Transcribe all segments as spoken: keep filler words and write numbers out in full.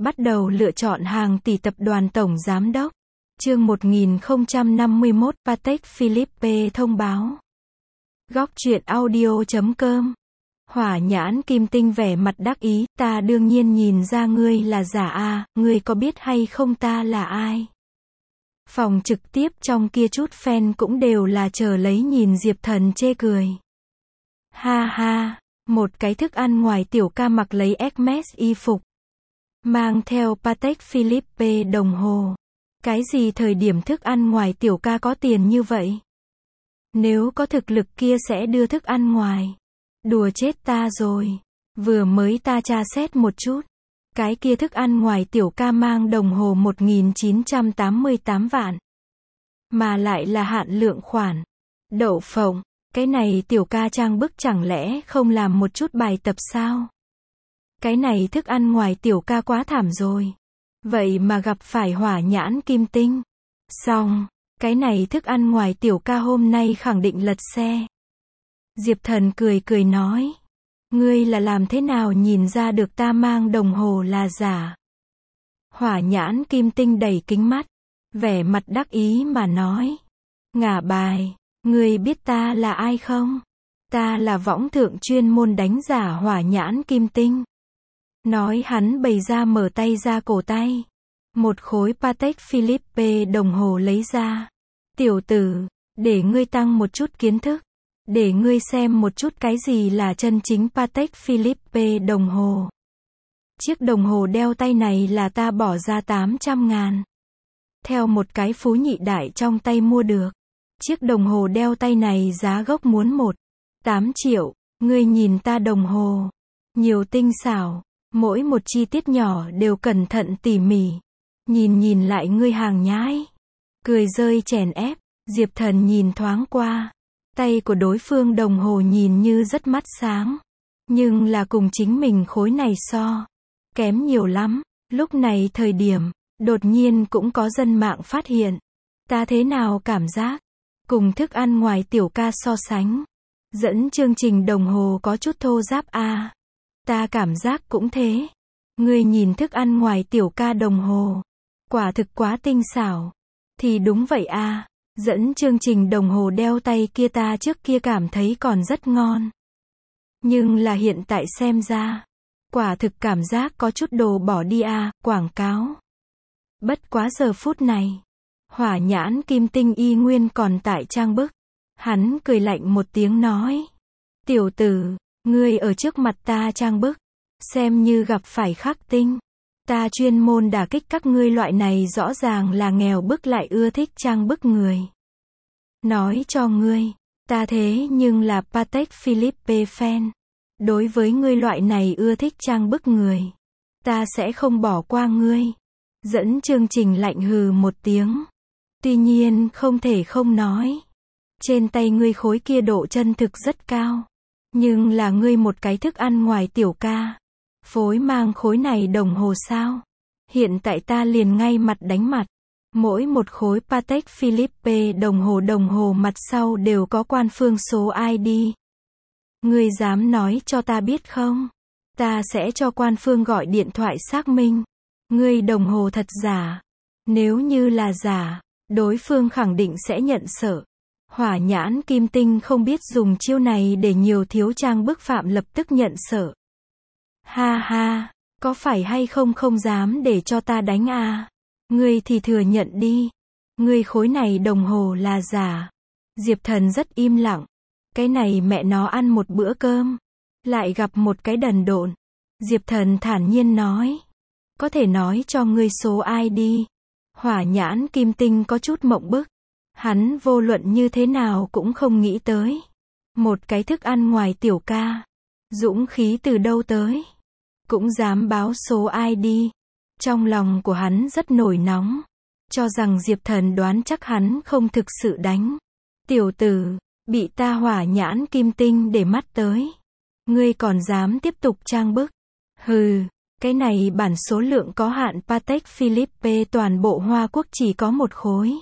Bắt đầu lựa chọn hàng tỷ tập đoàn tổng giám đốc. Chương một nghìn không trăm năm mươi mốt, Patek Philippe thông báo. Góc truyện audio chấm com. Hỏa Nhãn Kim Tinh vẻ mặt đắc ý, ta đương nhiên nhìn ra ngươi là giả a, ngươi có biết hay không ta là ai? Phòng trực tiếp trong kia chút fan cũng đều là chờ lấy nhìn Diệp Thần chê cười. Ha ha, một cái thức ăn ngoài tiểu ca mặc lấy Hermes y phục, mang theo Patek Philippe đồng hồ. Cái gì thời điểm thức ăn ngoài tiểu ca có tiền như vậy? Nếu có thực lực kia sẽ đưa thức ăn ngoài. Đùa chết ta rồi. Vừa mới ta tra xét một chút. Cái kia thức ăn ngoài tiểu ca mang đồng hồ một nghìn chín trăm tám mươi tám vạn. Mà lại là hạn lượng khoản. Đậu phộng, cái này tiểu ca trang bức chẳng lẽ không làm một chút bài tập sao? Cái này thức ăn ngoài tiểu ca quá thảm rồi. Vậy mà gặp phải Hỏa Nhãn Kim Tinh. Xong, cái này thức ăn ngoài tiểu ca hôm nay khẳng định lật xe. Diệp Thần cười cười nói. Ngươi là làm thế nào nhìn ra được ta mang đồng hồ là giả? Hỏa Nhãn Kim Tinh đẩy kính mắt, vẻ mặt đắc ý mà nói. Ngả bài, ngươi biết ta là ai không? Ta là võng thượng chuyên môn đánh giả Hỏa Nhãn Kim Tinh. Nói hắn bày ra mở tay ra cổ tay. Một khối Patek Philippe đồng hồ lấy ra. Tiểu tử, để ngươi tăng một chút kiến thức. Để ngươi xem một chút cái gì là chân chính Patek Philippe đồng hồ. Chiếc đồng hồ đeo tay này là ta bỏ ra tám trăm ngàn. Theo một cái phú nhị đại trong tay mua được. Chiếc đồng hồ đeo tay này giá gốc muốn một phẩy tám triệu. Ngươi nhìn ta đồng hồ. Nhiều tinh xảo. Mỗi một chi tiết nhỏ đều cẩn thận tỉ mỉ. Nhìn nhìn lại ngươi hàng nhái. Cười rơi chèn ép. Diệp Thần nhìn thoáng qua. Tay của đối phương đồng hồ nhìn như rất mắt sáng. Nhưng là cùng chính mình khối này so. Kém nhiều lắm. Lúc này thời điểm, đột nhiên cũng có dân mạng phát hiện. Ta thế nào cảm giác? Cùng thức ăn ngoài tiểu ca so sánh. Dẫn chương trình đồng hồ có chút thô ráp a. À. Ta cảm giác cũng thế. Ngươi nhìn thức ăn ngoài tiểu ca đồng hồ. Quả thực quá tinh xảo. Thì đúng vậy a. À. Dẫn chương trình đồng hồ đeo tay kia ta trước kia cảm thấy còn rất ngon. Nhưng là hiện tại xem ra. Quả thực cảm giác có chút đồ bỏ đi a. À, quảng cáo. Bất quá giờ phút này. Hỏa Nhãn Kim Tinh y nguyên còn tại trang bức. Hắn cười lạnh một tiếng nói. Tiểu tử. Ngươi ở trước mặt ta trang bức, xem như gặp phải khắc tinh. Ta chuyên môn đả kích các ngươi loại này rõ ràng là nghèo bức lại ưa thích trang bức người. Nói cho ngươi, ta thế nhưng là Patek Philippe fan. Đối với ngươi loại này ưa thích trang bức người, ta sẽ không bỏ qua ngươi. Dẫn chương trình lạnh hừ một tiếng. Tuy nhiên không thể không nói. Trên tay ngươi khối kia độ chân thực rất cao. Nhưng là ngươi một cái thức ăn ngoài tiểu ca. Phối mang khối này đồng hồ sao? Hiện tại ta liền ngay mặt đánh mặt. Mỗi một khối Patek Philippe đồng hồ đồng hồ mặt sau đều có quan phương số i đê. Ngươi dám nói cho ta biết không? Ta sẽ cho quan phương gọi điện thoại xác minh. Ngươi đồng hồ thật giả. Nếu như là giả, đối phương khẳng định sẽ nhận sợ. Hỏa Nhãn Kim Tinh không biết dùng chiêu này để nhiều thiếu trang bức phạm lập tức nhận sợ. Ha ha, có phải hay không không dám để cho ta đánh à? Ngươi thì thừa nhận đi. Ngươi khối này đồng hồ là giả. Diệp Thần rất im lặng. Cái này mẹ nó ăn một bữa cơm. Lại gặp một cái đần độn. Diệp Thần thản nhiên nói. Có thể nói cho ngươi số i đê. Hỏa Nhãn Kim Tinh có chút mộng bức. Hắn vô luận như thế nào cũng không nghĩ tới. Một cái thức ăn ngoài tiểu ca. Dũng khí từ đâu tới. Cũng dám báo số i đê. Trong lòng của hắn rất nổi nóng. Cho rằng Diệp Thần đoán chắc hắn không thực sự đánh. Tiểu tử, bị ta Hỏa Nhãn Kim Tinh để mắt tới. Ngươi còn dám tiếp tục trang bức. Hừ, cái này bản số lượng có hạn Patek Philippe toàn bộ Hoa Quốc chỉ có một khối.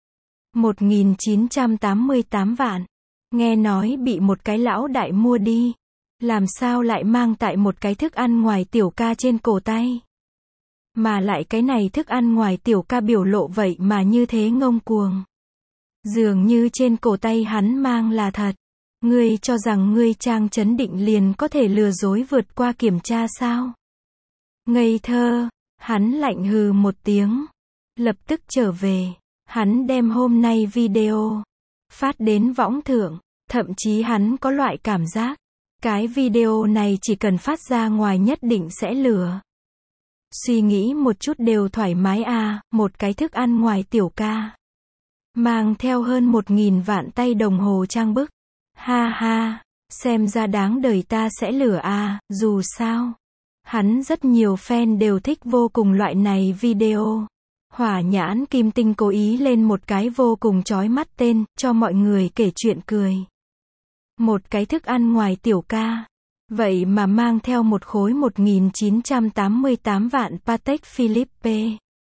một nghìn chín trăm tám mươi tám vạn. Nghe nói bị một cái lão đại mua đi. Làm sao lại mang tại một cái thức ăn ngoài tiểu ca trên cổ tay. Mà lại cái này thức ăn ngoài tiểu ca biểu lộ vậy mà như thế ngông cuồng. Dường như trên cổ tay hắn mang là thật. Ngươi cho rằng ngươi trang chấn định liền có thể lừa dối vượt qua kiểm tra sao? Ngây thơ, hắn lạnh hừ một tiếng. Lập tức trở về, hắn đem hôm nay video phát đến võng thượng, thậm chí hắn có loại cảm giác, cái video này chỉ cần phát ra ngoài nhất định sẽ lừa. Suy nghĩ một chút đều thoải mái à, một cái thức ăn ngoài tiểu ca. Mang theo hơn một nghìn vạn tay đồng hồ trang bức. Ha ha, xem ra đáng đời ta sẽ lừa à, dù sao. Hắn rất nhiều fan đều thích vô cùng loại này video. Hỏa nhãn kim tinh cố ý lên một cái vô cùng chói mắt tên, cho mọi người kể chuyện cười. Một cái thức ăn ngoài tiểu ca. Vậy mà mang theo một khối một nghìn chín trăm tám mươi tám vạn Patek Philippe.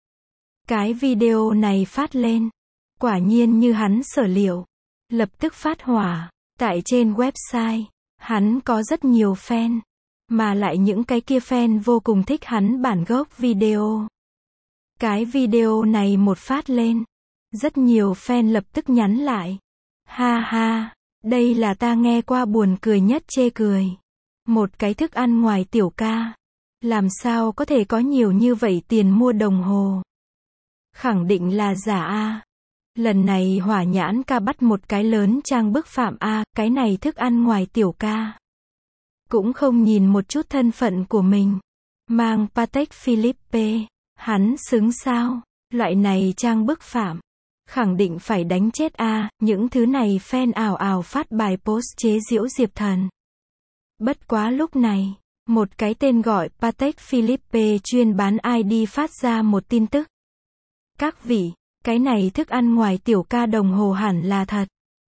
Cái video này phát lên. Quả nhiên như hắn sở liệu. Lập tức phát hỏa. Tại trên website, hắn có rất nhiều fan. Mà lại những cái kia fan vô cùng thích hắn bản gốc video. Cái video này một phát lên. Rất nhiều fan lập tức nhắn lại. Ha ha, đây là ta nghe qua buồn cười nhất chê cười. Một cái thức ăn ngoài tiểu ca. Làm sao có thể có nhiều như vậy tiền mua đồng hồ? Khẳng định là giả a. Lần này hỏa nhãn ca bắt một cái lớn trang bức phạm a, cái này thức ăn ngoài tiểu ca. Cũng không nhìn một chút thân phận của mình. Mang Patek Philippe, hắn xứng sao? Loại này trang bức phạm. Khẳng định phải đánh chết a, những thứ này fan ảo ảo phát bài post chế giễu Diệp Thần. Bất quá lúc này, một cái tên gọi Patek Philippe chuyên bán i đê phát ra một tin tức. Các vị, cái này thức ăn ngoài tiểu ca đồng hồ hẳn là thật.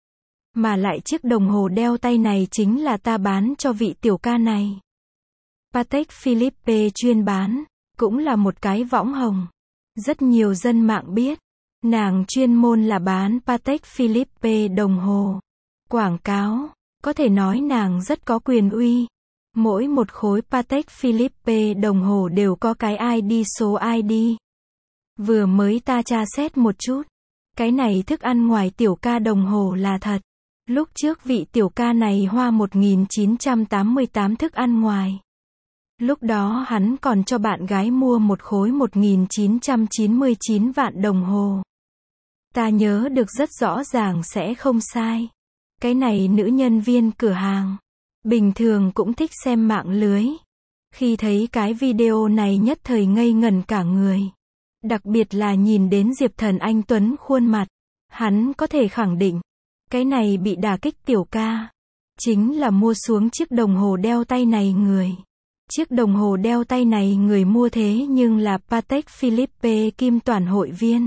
Mà lại chiếc đồng hồ đeo tay này chính là ta bán cho vị tiểu ca này. Patek Philippe chuyên bán, cũng là một cái võng hồng. Rất nhiều dân mạng biết, nàng chuyên môn là bán Patek Philippe đồng hồ. Quảng cáo, có thể nói nàng rất có quyền uy. Mỗi một khối Patek Philippe đồng hồ đều có cái i đê số i đê. Vừa mới ta tra xét một chút. Cái này thức ăn ngoài tiểu ca đồng hồ là thật. Lúc trước vị tiểu ca này hoa một nghìn chín trăm tám mươi tám thức ăn ngoài. Lúc đó hắn còn cho bạn gái mua một khối một nghìn chín trăm chín mươi chín vạn đồng hồ. Ta nhớ được rất rõ ràng sẽ không sai. Cái này nữ nhân viên cửa hàng. Bình thường cũng thích xem mạng lưới. Khi thấy cái video này nhất thời ngây ngẩn cả người. Đặc biệt là nhìn đến Diệp Thần anh tuấn khuôn mặt. Hắn có thể khẳng định. Cái này bị đả kích tiểu ca. Chính là mua xuống chiếc đồng hồ đeo tay này người. Chiếc đồng hồ đeo tay này người mua thế nhưng là Patek Philippe Kim Toàn hội viên.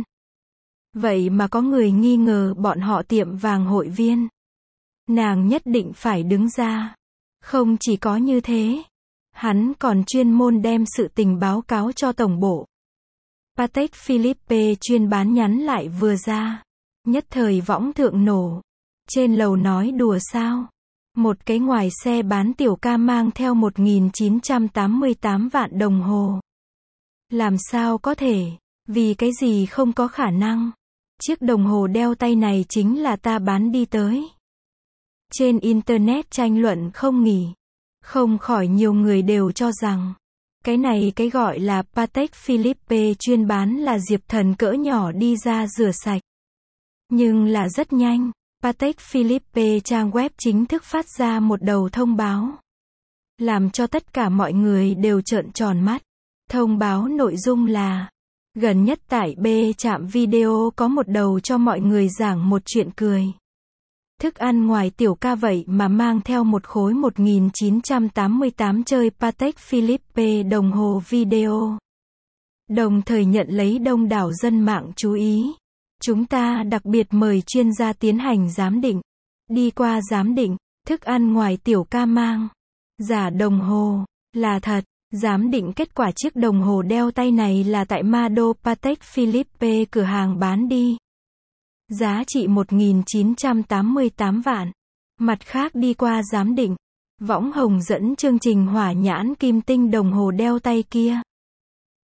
Vậy mà có người nghi ngờ bọn họ tiệm vàng hội viên. Nàng nhất định phải đứng ra. Không chỉ có như thế. Hắn còn chuyên môn đem sự tình báo cáo cho tổng bộ. Patek Philippe chuyên bán nhắn lại vừa ra. Nhất thời võng thượng nổ. Trên lầu nói đùa sao. Một cái ngoài xe bán tiểu ca mang theo một nghìn chín trăm tám mươi tám vạn đồng hồ. Làm sao có thể, vì cái gì không có khả năng. Chiếc đồng hồ đeo tay này chính là ta bán đi tới. Trên Internet tranh luận không nghỉ. Không khỏi nhiều người đều cho rằng, cái này cái gọi là Patek Philippe chuyên bán là Diệp Thần cỡ nhỏ đi ra rửa sạch. Nhưng là rất nhanh. Patek Philippe trang web chính thức phát ra một đầu thông báo. Làm cho tất cả mọi người đều trợn tròn mắt. Thông báo nội dung là, gần nhất tại B trạm video có một đầu cho mọi người giảng một chuyện cười. Thức ăn ngoài tiểu ca vậy mà mang theo một khối một nghìn chín trăm tám mươi tám chơi Patek Philippe đồng hồ video. Đồng thời nhận lấy đông đảo dân mạng chú ý. Chúng ta đặc biệt mời chuyên gia tiến hành giám định. Đi qua giám định, thức ăn ngoài tiểu ca mang giả đồng hồ, là thật. Giám định kết quả chiếc đồng hồ đeo tay này là tại Mado Patek Philippe cửa hàng bán đi. Giá trị một nghìn chín trăm tám mươi tám vạn. Mặt khác đi qua giám định, võng hồng dẫn chương trình hỏa nhãn kim tinh đồng hồ đeo tay kia.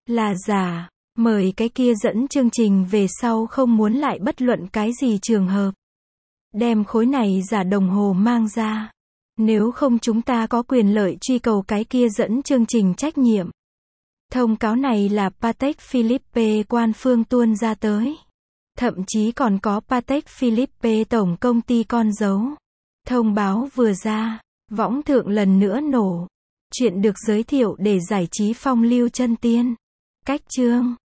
Là giả. Mời cái kia dẫn chương trình về sau không muốn lại bất luận cái gì trường hợp. Đem khối này giả đồng hồ mang ra. Nếu không chúng ta có quyền lợi truy cầu cái kia dẫn chương trình trách nhiệm. Thông cáo này là Patek Philippe quan phương tuôn ra tới. Thậm chí còn có Patek Philippe tổng công ty con dấu. Thông báo vừa ra, võng thượng lần nữa nổ. Chuyện được giới thiệu để giải trí phong lưu chân tiên. Cách chương